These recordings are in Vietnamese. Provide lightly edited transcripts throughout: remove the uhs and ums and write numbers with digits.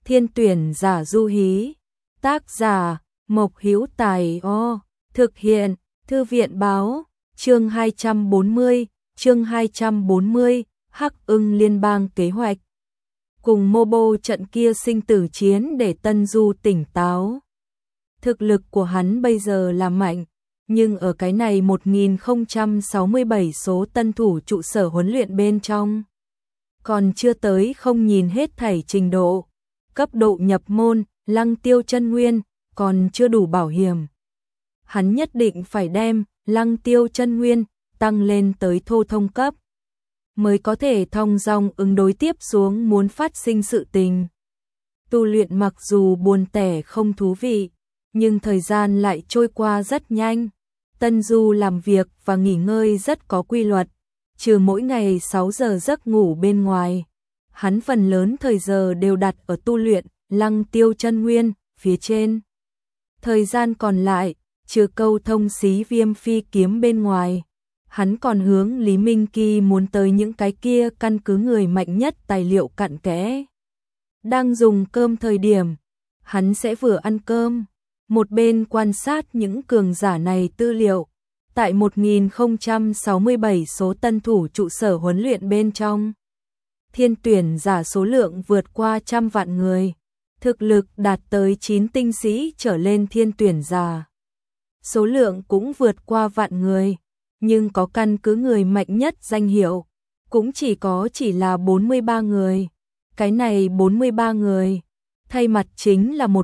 Thiên tuyển giả Du Hí. Tác giả Mộc Hữu Tài. Thực hiện Thư viện báo. Chương 240, Hắc Ưng Liên bang kế hoạch. Cùng Mobo trận kia sinh tử chiến để Tân Du tỉnh táo. Thực lực của hắn bây giờ là mạnh, nhưng ở cái này 1067 số tân thủ trụ sở huấn luyện bên trong, còn chưa tới không nhìn hết thảy trình độ. Cấp độ nhập môn, Lăng Tiêu chân nguyên, còn chưa đủ bảo hiểm. Hắn nhất định phải đem Lăng Tiêu chân nguyên tăng lên tới thô thông cấp, mới có thể thong dong ứng đối tiếp xuống muốn phát sinh sự tình. Tu luyện mặc dù buồn tẻ không thú vị, nhưng thời gian lại trôi qua rất nhanh. Tân Du làm việc và nghỉ ngơi rất có quy luật, trừ mỗi ngày 6 giờ giấc ngủ bên ngoài, hắn phần lớn thời giờ đều đặt ở tu luyện Lăng Tiêu chân nguyên phía trên. Thời gian còn lại, trừ câu thông xí Viêm Phi kiếm bên ngoài, hắn còn hướng Lý Minh Kỳ muốn tới những cái kia căn cứ người mạnh nhất tài liệu cặn kẽ. Đang dùng cơm thời điểm, hắn sẽ vừa ăn cơm, một bên quan sát những cường giả này tư liệu. Tại 1067 số tân thủ trụ sở huấn luyện bên trong, thiên tuyển giả số lượng vượt qua 100 vạn người, thực lực đạt tới 9 tinh sĩ trở lên thiên tuyển giả. Số lượng cũng vượt qua vạn người, nhưng có căn cứ người mạnh nhất danh hiệu, cũng chỉ là 43 người. Cái này 43 người, thay mặt chính là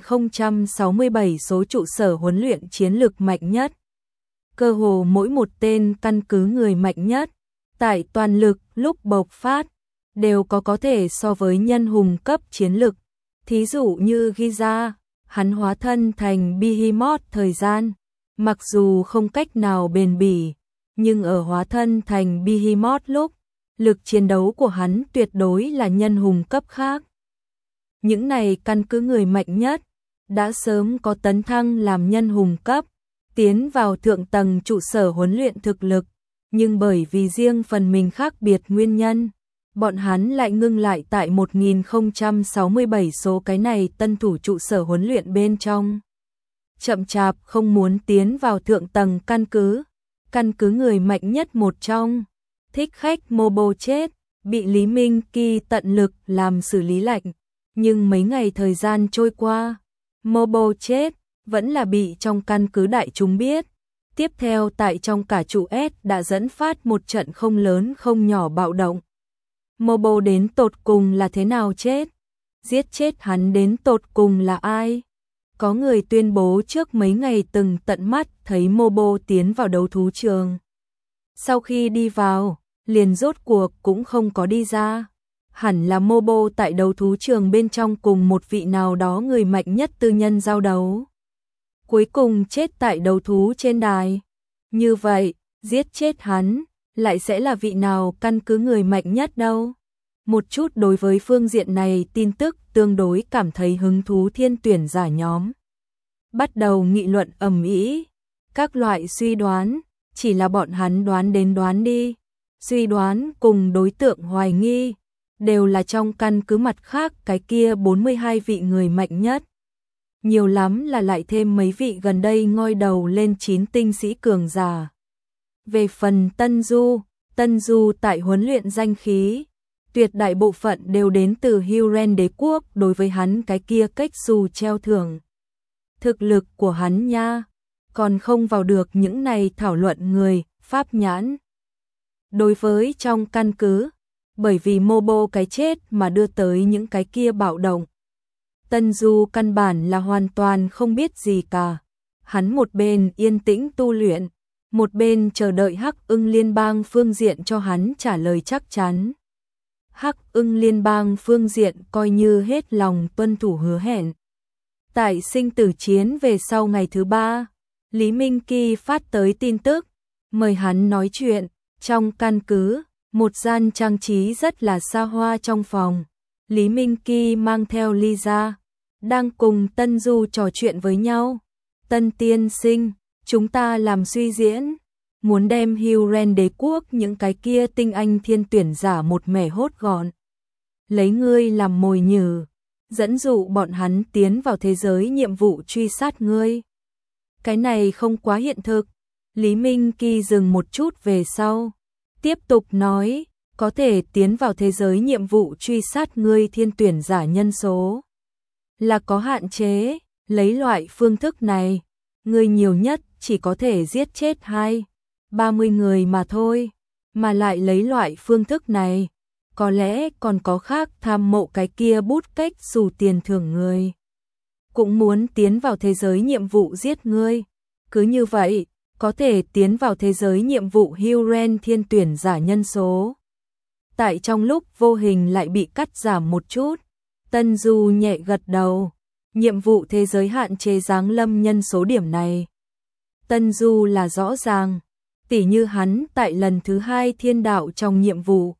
1067 số trụ sở huấn luyện chiến lực mạnh nhất. Cơ hồ mỗi một tên căn cứ người mạnh nhất, tại toàn lực lúc bộc phát, đều có thể so với nhân hùng cấp chiến lực. Thí dụ như Giza, hắn hóa thân thành Behemoth thời gian, mặc dù không cách nào bền bỉ, nhưng ở hóa thân thành Behemoth lúc, lực chiến đấu của hắn tuyệt đối là nhân hùng cấp khác. Những này căn cứ người mạnh nhất, đã sớm có tấn thăng làm nhân hùng cấp, tiến vào thượng tầng trụ sở huấn luyện thực lực, nhưng bởi vì riêng phần mình khác biệt nguyên nhân, bọn hắn lại ngưng lại tại 1067 số cái này tân thủ trụ sở huấn luyện bên trong. Chậm chạp không muốn tiến vào thượng tầng căn cứ người mạnh nhất một trong, thích khách Mobo chết, bị Lý Minh Kỳ tận lực làm xử lý lạnh, nhưng mấy ngày thời gian trôi qua, Mobo chết vẫn là bị trong căn cứ đại chúng biết. Tiếp theo tại trong cả trụ S đã dẫn phát một trận không lớn không nhỏ bạo động. Mobo đến tột cùng là thế nào chết? Giết chết hắn đến tột cùng là ai? Có người tuyên bố trước mấy ngày từng tận mắt thấy Mobo tiến vào đấu thú trường. Sau khi đi vào, liền rốt cuộc cũng không có đi ra. Hẳn là Mobo tại đấu thú trường bên trong cùng một vị nào đó người mạnh nhất tư nhân giao đấu, cuối cùng chết tại đấu thú trên đài. Như vậy, giết chết hắn, lại sẽ là vị nào căn cứ người mạnh nhất đâu? Một chút đối với phương diện này tin tức tương đối cảm thấy hứng thú thiên tuyển giả nhóm bắt đầu nghị luận ầm ĩ, các loại suy đoán, chỉ là bọn hắn đoán đến đoán đi, suy đoán cùng đối tượng hoài nghi, đều là trong căn cứ mặt khác cái kia 42 vị người mạnh nhất. Nhiều lắm là lại thêm mấy vị gần đây ngoi đầu lên 9 tinh sĩ cường giả. Về phần Tân Du tại huấn luyện danh khí, tuyệt đại bộ phận đều đến từ Huren đế quốc đối với hắn cái kia cách xù treo thưởng. Thực lực của hắn nha, còn không vào được những này thảo luận người, pháp nhãn. Đối với trong căn cứ, bởi vì Mobo cái chết mà đưa tới những cái kia bạo động, Tân Du căn bản là hoàn toàn không biết gì cả. Hắn một bên yên tĩnh tu luyện, một bên chờ đợi Hắc Ưng Liên bang phương diện cho hắn trả lời chắc chắn. Hắc Ưng Liên bang phương diện coi như hết lòng tuân thủ hứa hẹn. Tại sinh tử chiến về sau ngày thứ 3, Lý Minh Kỳ phát tới tin tức, mời hắn nói chuyện. Trong căn cứ, một gian trang trí rất là xa hoa trong phòng, Lý Minh Kỳ mang theo Lisa, đang cùng Tân Du trò chuyện với nhau. Tân tiên sinh, chúng ta làm suy diễn, muốn đem Huren đế quốc những cái kia tinh anh thiên tuyển giả một mẻ hốt gọn. Lấy ngươi làm mồi nhử, dẫn dụ bọn hắn tiến vào thế giới nhiệm vụ truy sát ngươi. Cái này không quá hiện thực. Lý Minh Kỳ dừng một chút về sau, tiếp tục nói, có thể tiến vào thế giới nhiệm vụ truy sát ngươi thiên tuyển giả nhân số là có hạn chế, lấy loại phương thức này, ngươi nhiều nhất chỉ có thể giết chết 20-30 người mà thôi, mà lại lấy loại phương thức này, có lẽ còn có khác tham mộ cái kia bút cách xù tiền thưởng người. Cũng muốn tiến vào thế giới nhiệm vụ giết ngươi, cứ như vậy, có thể tiến vào thế giới nhiệm vụ Huren thiên tuyển giả nhân số. Tại trong lúc vô hình lại bị cắt giảm một chút, Tân Du nhẹ gật đầu, nhiệm vụ thế giới hạn chế giáng lâm nhân số điểm này. Tân Du là rõ ràng, tỉ như hắn tại lần thứ 2 thiên đạo trong nhiệm vụ,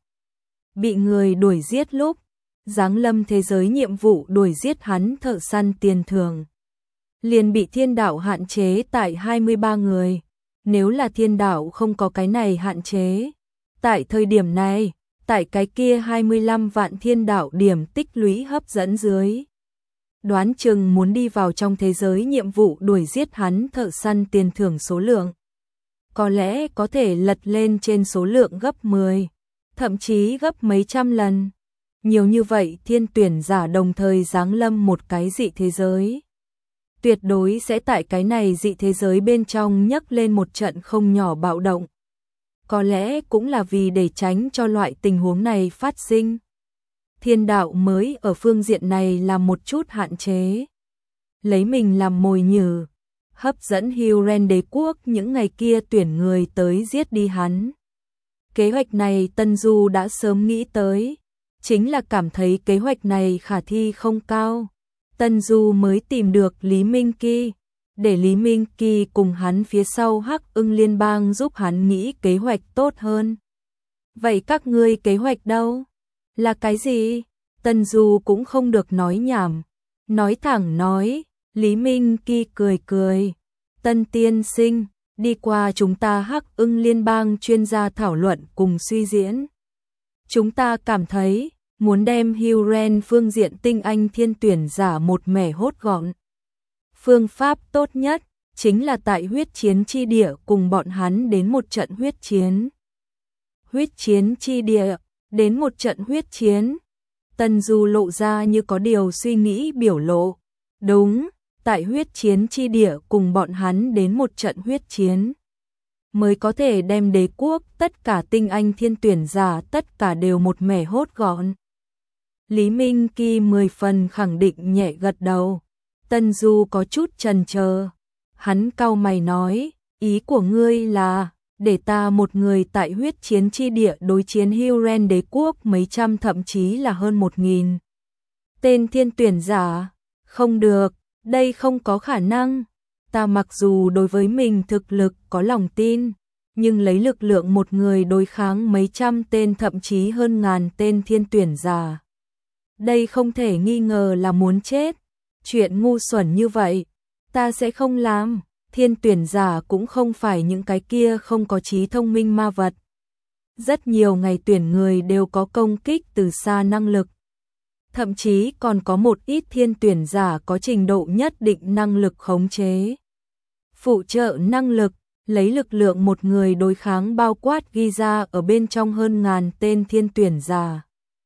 bị người đuổi giết lúc, giáng lâm thế giới nhiệm vụ đuổi giết hắn thợ săn tiền thưởng. Liền bị thiên đạo hạn chế tại 23 người, nếu là thiên đạo không có cái này hạn chế. Tại thời điểm này, tại cái kia 25 vạn thiên đạo điểm tích lũy hấp dẫn dưới. Đoán chừng muốn đi vào trong thế giới nhiệm vụ đuổi giết hắn thợ săn tiền thưởng số lượng. Có lẽ có thể lật lên trên số lượng gấp 10, thậm chí gấp mấy trăm lần. Nhiều như vậy thiên tuyển giả đồng thời giáng lâm một cái dị thế giới. Tuyệt đối sẽ tại cái này dị thế giới bên trong nhấc lên một trận không nhỏ bạo động. Có lẽ cũng là vì để tránh cho loại tình huống này phát sinh. Thiên đạo mới ở phương diện này làm một chút hạn chế. Lấy mình làm mồi nhử, hấp dẫn Huren đế quốc những ngày kia tuyển người tới giết đi hắn. Kế hoạch này Tân Du đã sớm nghĩ tới, chính là cảm thấy kế hoạch này khả thi không cao. Tân Du mới tìm được Lý Minh Kỳ, để Lý Minh Kỳ cùng hắn phía sau Hắc Ưng Liên bang giúp hắn nghĩ kế hoạch tốt hơn. Vậy các ngươi kế hoạch đâu? Là cái gì? Tân Du cũng không được nói nhảm, nói thẳng nói. Lý Minh Kỳ cười cười, Tân tiên sinh, đi qua chúng ta Hắc Ưng Liên bang chuyên gia thảo luận cùng suy diễn. Chúng ta cảm thấy, muốn đem Huren phương diện tinh anh thiên tuyển giả một mẻ hốt gọn. Phương pháp tốt nhất, chính là tại huyết chiến chi địa cùng bọn hắn đến một trận huyết chiến. Huyết chiến chi địa, đến một trận huyết chiến. Tân Du lộ ra như có điều suy nghĩ biểu lộ. Đúng, tại huyết chiến chi địa cùng bọn hắn đến một trận huyết chiến. Mới có thể đem đế quốc tất cả tinh anh thiên tuyển giả tất cả đều một mẻ hốt gọn. Lý Minh Kỳ 10 phần khẳng định nhẹ gật đầu. Tân Du có chút chần chờ. Hắn cau mày nói, ý của ngươi là, để ta một người tại huyết chiến chi địa đối chiến Huren đế quốc mấy trăm thậm chí là hơn 1000 tên thiên tuyển giả. Không được, đây không có khả năng. Ta mặc dù đối với mình thực lực có lòng tin, nhưng lấy lực lượng một người đối kháng mấy trăm tên thậm chí hơn 1000 tên thiên tuyển giả. Đây không thể nghi ngờ là muốn chết. Chuyện ngu xuẩn như vậy, ta sẽ không làm. Thiên tuyển giả cũng không phải những cái kia không có trí thông minh ma vật. Rất nhiều ngày tuyển người đều có công kích từ xa năng lực. Thậm chí còn có một ít thiên tuyển giả có trình độ nhất định năng lực khống chế. Phụ trợ năng lực, lấy lực lượng một người đối kháng bao quát ghi ra ở bên trong hơn 1000 tên thiên tuyển giả.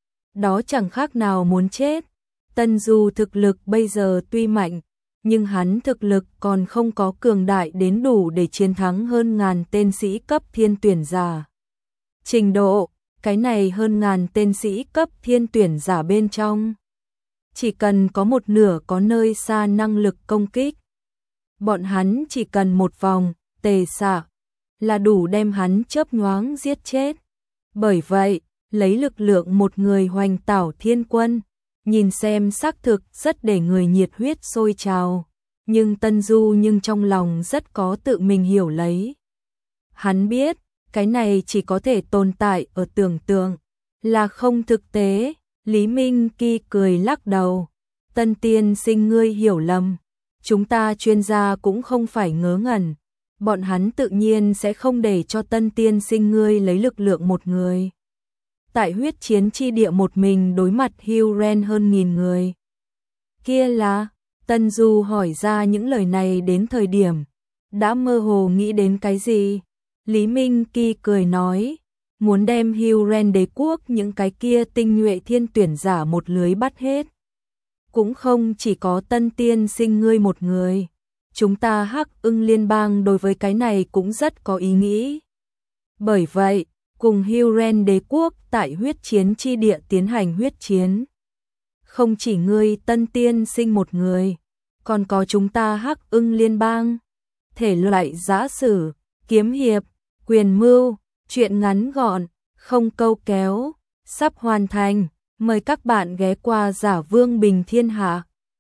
Đó chẳng khác nào muốn chết. Tân Du thực lực bây giờ tuy mạnh, nhưng hắn thực lực còn không có cường đại đến đủ để chiến thắng hơn 1000 tên sĩ cấp thiên tuyển giả. Trình độ, cái này hơn 1000 tên sĩ cấp thiên tuyển giả bên trong. Chỉ cần có một nửa có nơi xa năng lực công kích. Bọn hắn chỉ cần một vòng, tề xạ, là đủ đem hắn chớp nhoáng giết chết. Bởi vậy, lấy lực lượng một người hoành tảo thiên quân, nhìn xem xác thực rất để người nhiệt huyết sôi trào. Nhưng Tân Du trong lòng rất có tự mình hiểu lấy. Hắn biết, cái này chỉ có thể tồn tại ở tưởng tượng, là không thực tế. Lý Minh Kỳ cười lắc đầu. Tân tiên sinh ngươi hiểu lầm. Chúng ta chuyên gia cũng không phải ngớ ngẩn. Bọn hắn tự nhiên sẽ không để cho Tân tiên sinh ngươi lấy lực lượng một người. Tại huyết chiến chi địa một mình đối mặt Huren hơn 1000 người. Kia là, Tân Du hỏi ra những lời này đến thời điểm, đã mơ hồ nghĩ đến cái gì? Lý Minh Kỳ cười nói, muốn đem Hyrule đế quốc những cái kia tinh nhuệ thiên tuyển giả một lưới bắt hết. Cũng không chỉ có Tân tiên sinh ngươi một người, chúng ta Hắc Ưng Liên bang đối với cái này cũng rất có ý nghĩ. Bởi vậy, cùng Hyrule đế quốc tại huyết chiến chi địa tiến hành huyết chiến. Không chỉ ngươi Tân tiên sinh một người, còn có chúng ta Hắc Ưng Liên bang. Thể loại giã sử, kiếm hiệp, quyền mưu, truyện ngắn gọn, không câu kéo, sắp hoàn thành. Mời các bạn ghé qua Giả Vương Bình Thiên Hạ.